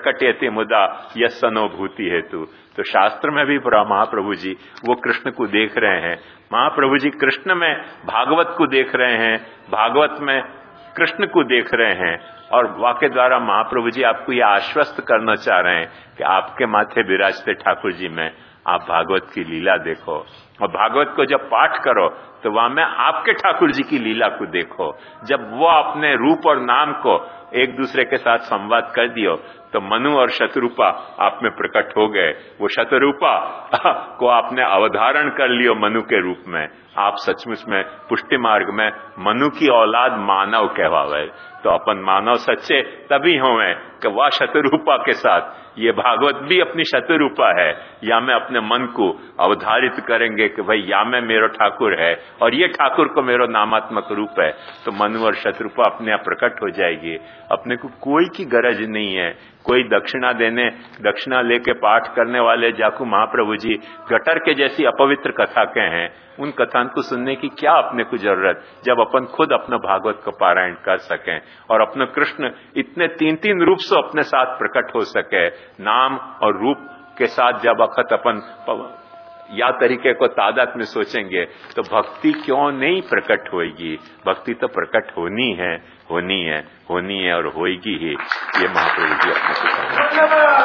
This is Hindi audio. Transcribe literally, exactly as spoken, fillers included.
प्रकटयति मुदा यस्सनोभूति हेतु। तो शास्त्र में भी महाप्रभु जी वो कृष्ण को देख रहे हैं। महाप्रभु जी कृष्ण में भागवत को देख रहे हैं, भागवत में कृष्ण को देख रहे हैं, और वाक्य द्वारा महाप्रभु जी आपको ये आश्वस्त करना चाह रहे हैं कि आपके माथे विराजते ठाकुर जी में आप भागवत की लीला देखो, और भागवत को जब पाठ करो तो वहां में आपके ठाकुर जी की लीला को देखो। जब वो अपने रूप और नाम को एक दूसरे के साथ संवाद कर दियो तो मनु और शतरूपा आप में प्रकट हो गए। वो शतरूपा को आपने अवधारण कर लियो मनु के रूप में। आप सचमुच में पुष्टि मार्ग में मनु की औलाद मानव कहवावे। तो अपन मानव सच्चे तभी होवे कि वह शतरूपा के साथ ये भागवत भी अपनी शतरूपा है, या मैं अपने मन को अवधारित करेंगे कि भाई या में मेरो ठाकुर है और ये ठाकुर को मेरो नामात्मक रूप है, तो मनु और शतरूपा अपने आप प्रकट हो जाएगी। अपने को कोई की गरज नहीं है, कोई दक्षिणा देने दक्षिणा लेके पाठ करने वाले जाकू महाप्रभु जी गटर के जैसी अपवित्र कथा के हैं, उन कथाओं को सुनने की क्या अपने को जरूरत, जब अपन खुद अपना भागवत को पारायण कर सकें और अपना कृष्ण इतने तीन तीन रूप से अपने साथ प्रकट हो सके। नाम और रूप के साथ जब अखत अपन या तरीके को तादाद में सोचेंगे तो भक्ति क्यों नहीं प्रकट होगी। भक्ति तो प्रकट होनी है, होनी है, होनी है और होएगी ही। ये महाप्रभु जी अपने